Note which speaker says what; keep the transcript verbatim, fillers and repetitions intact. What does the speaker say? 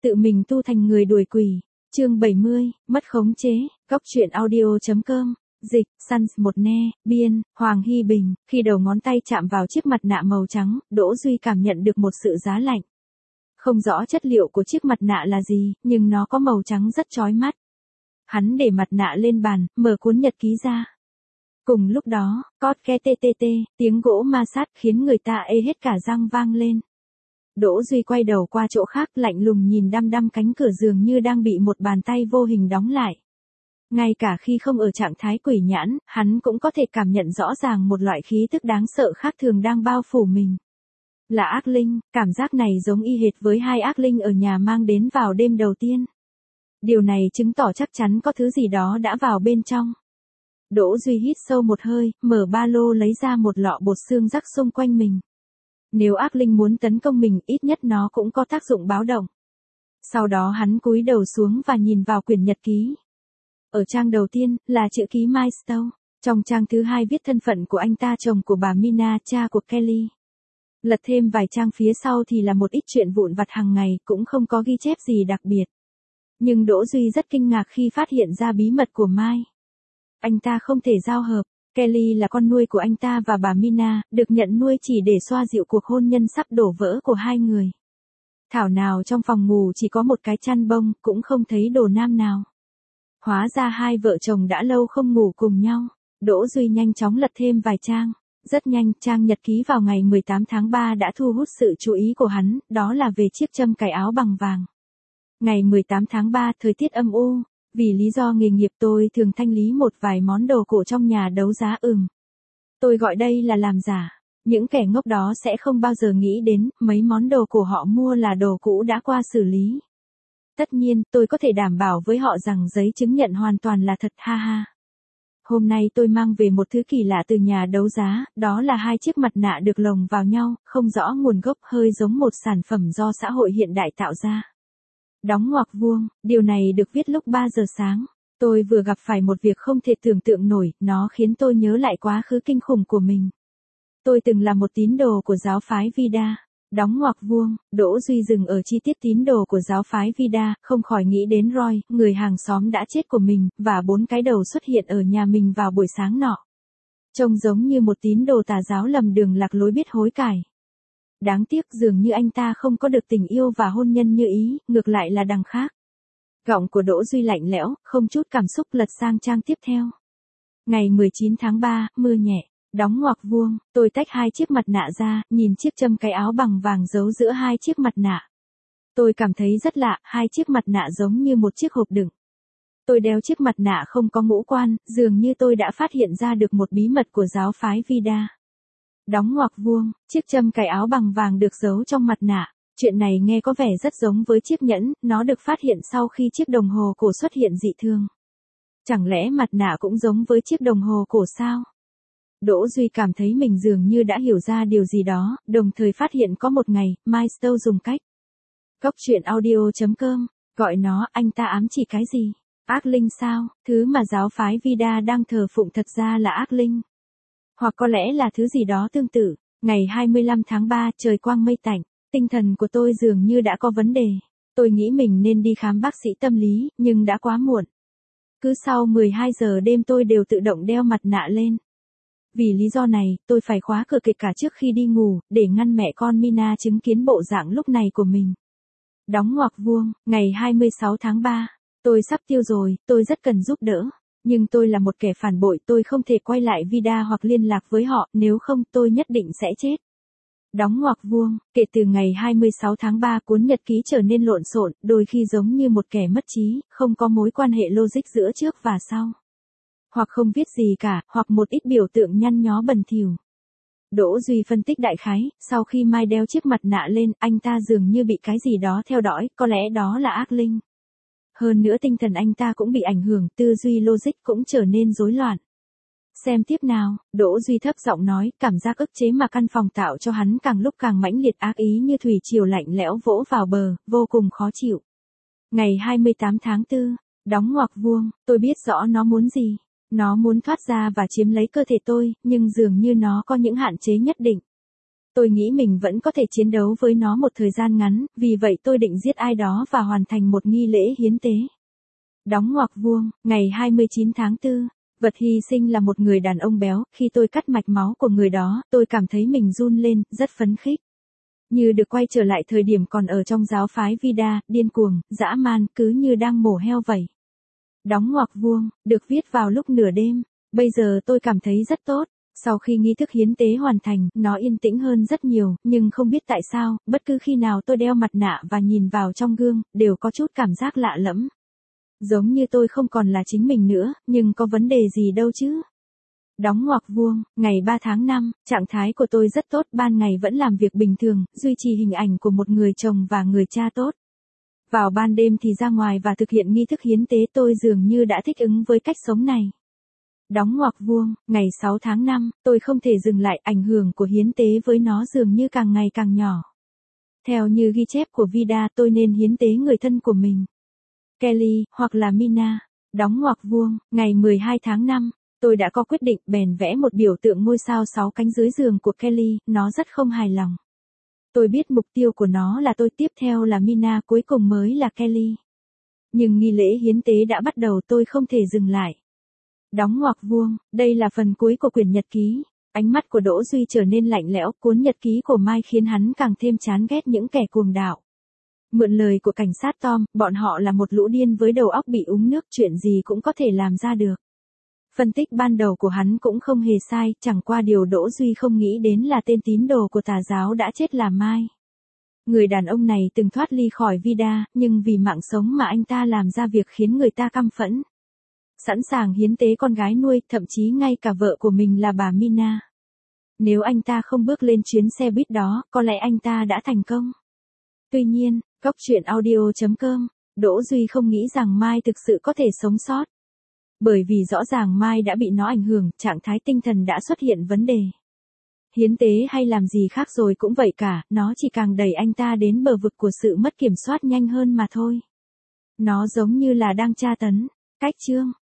Speaker 1: tự mình tu thành người đuổi quỷ. Chương bảy mươi, mất khống chế. Góc truyện audio.com. Dịch, Sans một ne, biên, Hoàng Hy Bình. Khi đầu ngón tay chạm vào chiếc mặt nạ màu trắng, Đỗ Duy cảm nhận được một sự giá lạnh. Không rõ chất liệu của chiếc mặt nạ là gì, nhưng nó có màu trắng rất chói mắt. Hắn để mặt nạ lên bàn, mở cuốn nhật ký ra. Cùng lúc đó, cót ke tê tê tê, tiếng gỗ ma sát khiến người ta ê hết cả răng vang lên. Đỗ Duy quay đầu qua chỗ khác, lạnh lùng nhìn đăm đăm cánh cửa dường như đang bị một bàn tay vô hình đóng lại. Ngay cả khi không ở trạng thái quỷ nhãn, hắn cũng có thể cảm nhận rõ ràng một loại khí tức đáng sợ khác thường đang bao phủ mình. Là ác linh, cảm giác này giống y hệt với hai ác linh ở nhà mang đến vào đêm đầu tiên. Điều này chứng tỏ chắc chắn có thứ gì đó đã vào bên trong. Đỗ Duy hít sâu một hơi, mở ba lô lấy ra một lọ bột xương rắc xung quanh mình. Nếu ác linh muốn tấn công mình, ít nhất nó cũng có tác dụng báo động. Sau đó hắn cúi đầu xuống và nhìn vào quyển nhật ký. Ở trang đầu tiên, là chữ ký Milestone. Trong trang thứ hai viết thân phận của anh ta, chồng của bà Mina, cha của Kelly. Lật thêm vài trang phía sau thì là một ít chuyện vụn vặt hàng ngày, cũng không có ghi chép gì đặc biệt. Nhưng Đỗ Duy rất kinh ngạc khi phát hiện ra bí mật của Mai. Anh ta không thể giao hợp. Kelly là con nuôi của anh ta và bà Mina, được nhận nuôi chỉ để xoa dịu cuộc hôn nhân sắp đổ vỡ của hai người. Thảo nào trong phòng ngủ chỉ có một cái chăn bông, cũng không thấy đồ nam nào. Hóa ra hai vợ chồng đã lâu không ngủ cùng nhau. Đỗ Duy nhanh chóng lật thêm vài trang. Rất nhanh, trang nhật ký vào ngày mười tám tháng ba đã thu hút sự chú ý của hắn, đó là về chiếc châm cài áo bằng vàng. Ngày mười tám tháng ba, thời tiết âm u. Vì lý do nghề nghiệp tôi thường thanh lý một vài món đồ cổ trong nhà đấu giá ừm. Tôi gọi đây là làm giả. Những kẻ ngốc đó sẽ không bao giờ nghĩ đến, mấy món đồ cổ họ mua là đồ cũ đã qua xử lý. Tất nhiên, tôi có thể đảm bảo với họ rằng giấy chứng nhận hoàn toàn là thật, ha ha. Hôm nay tôi mang về một thứ kỳ lạ từ nhà đấu giá, đó là hai chiếc mặt nạ được lồng vào nhau, không rõ nguồn gốc, hơi giống một sản phẩm do xã hội hiện đại tạo ra. Đóng ngoặc vuông, điều này được viết lúc ba giờ sáng. Tôi vừa gặp phải một việc không thể tưởng tượng nổi, nó khiến tôi nhớ lại quá khứ kinh khủng của mình. Tôi từng là một tín đồ của giáo phái Vida. Đóng ngoặc vuông, Đỗ Duy dừng ở chi tiết tín đồ của giáo phái Vida, không khỏi nghĩ đến Roy, người hàng xóm đã chết của mình, và bốn cái đầu xuất hiện ở nhà mình vào buổi sáng nọ. Trông giống như một tín đồ tà giáo lầm đường lạc lối biết hối cải. Đáng tiếc dường như anh ta không có được tình yêu và hôn nhân như ý, ngược lại là đằng khác. Giọng của Đỗ Duy lạnh lẽo, không chút cảm xúc, lật sang trang tiếp theo. Ngày mười chín tháng ba, mưa nhẹ. Đóng ngoặc vuông, tôi tách hai chiếc mặt nạ ra, nhìn chiếc châm cài áo bằng vàng giấu giữa hai chiếc mặt nạ. Tôi cảm thấy rất lạ, hai chiếc mặt nạ giống như một chiếc hộp đựng. Tôi đeo chiếc mặt nạ không có ngũ quan, dường như tôi đã phát hiện ra được một bí mật của giáo phái Vida. Đóng ngoặc vuông, chiếc châm cài áo bằng vàng được giấu trong mặt nạ. Chuyện này nghe có vẻ rất giống với chiếc nhẫn, nó được phát hiện sau khi chiếc đồng hồ cổ xuất hiện dị thường. Chẳng lẽ mặt nạ cũng giống với chiếc đồng hồ cổ sao? Đỗ Duy cảm thấy mình dường như đã hiểu ra điều gì đó, đồng thời phát hiện có một ngày, Milestone dùng cách. Góc truyện audio.com, gọi nó, anh ta ám chỉ cái gì? Ác linh sao? Thứ mà giáo phái Vida đang thờ phụng thật ra là ác linh. Hoặc có lẽ là thứ gì đó tương tự. Ngày hai mươi lăm tháng ba, trời quang mây tạnh, tinh thần của tôi dường như đã có vấn đề. Tôi nghĩ mình nên đi khám bác sĩ tâm lý, nhưng đã quá muộn. Cứ sau mười hai giờ đêm tôi đều tự động đeo mặt nạ lên. Vì lý do này, tôi phải khóa cửa kể cả trước khi đi ngủ, để ngăn mẹ con Mina chứng kiến bộ dạng lúc này của mình. Đóng ngoặc vuông, ngày hai mươi sáu tháng ba, tôi sắp tiêu rồi, tôi rất cần giúp đỡ. Nhưng tôi là một kẻ phản bội, tôi không thể quay lại Vida hoặc liên lạc với họ, nếu không tôi nhất định sẽ chết. Đóng ngoặc vuông, kể từ ngày hai mươi sáu tháng ba, cuốn nhật ký trở nên lộn xộn, đôi khi giống như một kẻ mất trí, không có mối quan hệ logic giữa trước và sau. Hoặc không viết gì cả, hoặc một ít biểu tượng nhăn nhó bẩn thỉu. Đỗ Duy phân tích đại khái, sau khi Mai đeo chiếc mặt nạ lên, anh ta dường như bị cái gì đó theo dõi, có lẽ đó là ác linh. Hơn nữa tinh thần anh ta cũng bị ảnh hưởng, tư duy logic cũng trở nên rối loạn. Xem tiếp nào, Đỗ Duy thấp giọng nói, cảm giác ức chế mà căn phòng tạo cho hắn càng lúc càng mãnh liệt, ác ý như thủy triều lạnh lẽo vỗ vào bờ, vô cùng khó chịu. Ngày hai mươi tám tháng tư, đóng ngoặc vuông, tôi biết rõ nó muốn gì. Nó muốn thoát ra và chiếm lấy cơ thể tôi, nhưng dường như nó có những hạn chế nhất định. Tôi nghĩ mình vẫn có thể chiến đấu với nó một thời gian ngắn, vì vậy tôi định giết ai đó và hoàn thành một nghi lễ hiến tế. Đóng ngoặc vuông, ngày hai mươi chín tháng tư. Vật hy sinh là một người đàn ông béo, khi tôi cắt mạch máu của người đó, tôi cảm thấy mình run lên, rất phấn khích. Như được quay trở lại thời điểm còn ở trong giáo phái Vida, điên cuồng, dã man, cứ như đang mổ heo vậy. Đóng ngoặc vuông, được viết vào lúc nửa đêm. Bây giờ tôi cảm thấy rất tốt. Sau khi nghi thức hiến tế hoàn thành, nó yên tĩnh hơn rất nhiều, nhưng không biết tại sao, bất cứ khi nào tôi đeo mặt nạ và nhìn vào trong gương, đều có chút cảm giác lạ lẫm. Giống như tôi không còn là chính mình nữa, nhưng có vấn đề gì đâu chứ. Đóng ngoặc vuông, ngày ba tháng năm, trạng thái của tôi rất tốt, ban ngày vẫn làm việc bình thường, duy trì hình ảnh của một người chồng và người cha tốt. Vào ban đêm thì ra ngoài và thực hiện nghi thức hiến tế, tôi dường như đã thích ứng với cách sống này. Đóng ngoặc vuông, ngày sáu tháng năm, tôi không thể dừng lại, ảnh hưởng của hiến tế với nó dường như càng ngày càng nhỏ. Theo như ghi chép của Vida, tôi nên hiến tế người thân của mình. Kelly, hoặc là Mina. Đóng ngoặc vuông, ngày mười hai tháng năm, tôi đã có quyết định, bèn vẽ một biểu tượng ngôi sao sáu cánh dưới giường của Kelly, nó rất không hài lòng. Tôi biết mục tiêu của nó là tôi, tiếp theo là Mina, cuối cùng mới là Kelly. Nhưng nghi lễ hiến tế đã bắt đầu, tôi không thể dừng lại. Đóng ngoặc vuông, đây là phần cuối của quyển nhật ký. Ánh mắt của Đỗ Duy trở nên lạnh lẽo, cuốn nhật ký của Mai khiến hắn càng thêm chán ghét những kẻ cuồng đạo. Mượn lời của cảnh sát Tom, bọn họ là một lũ điên với đầu óc bị uống nước, chuyện gì cũng có thể làm ra được. Phân tích ban đầu của hắn cũng không hề sai, chẳng qua điều Đỗ Duy không nghĩ đến là tên tín đồ của tà giáo đã chết là Mai. Người đàn ông này từng thoát ly khỏi Vida, nhưng vì mạng sống mà anh ta làm ra việc khiến người ta căm phẫn. Sẵn sàng hiến tế con gái nuôi, thậm chí ngay cả vợ của mình là bà Mina. Nếu anh ta không bước lên chuyến xe buýt đó, có lẽ anh ta đã thành công. Tuy nhiên, Góc truyện audio chấm com, Đỗ Duy không nghĩ rằng Mai thực sự có thể sống sót. Bởi vì rõ ràng Mai đã bị nó ảnh hưởng, trạng thái tinh thần đã xuất hiện vấn đề. Hiến tế hay làm gì khác rồi cũng vậy cả, nó chỉ càng đẩy anh ta đến bờ vực của sự mất kiểm soát nhanh hơn mà thôi. Nó giống như là đang tra tấn. Cách chương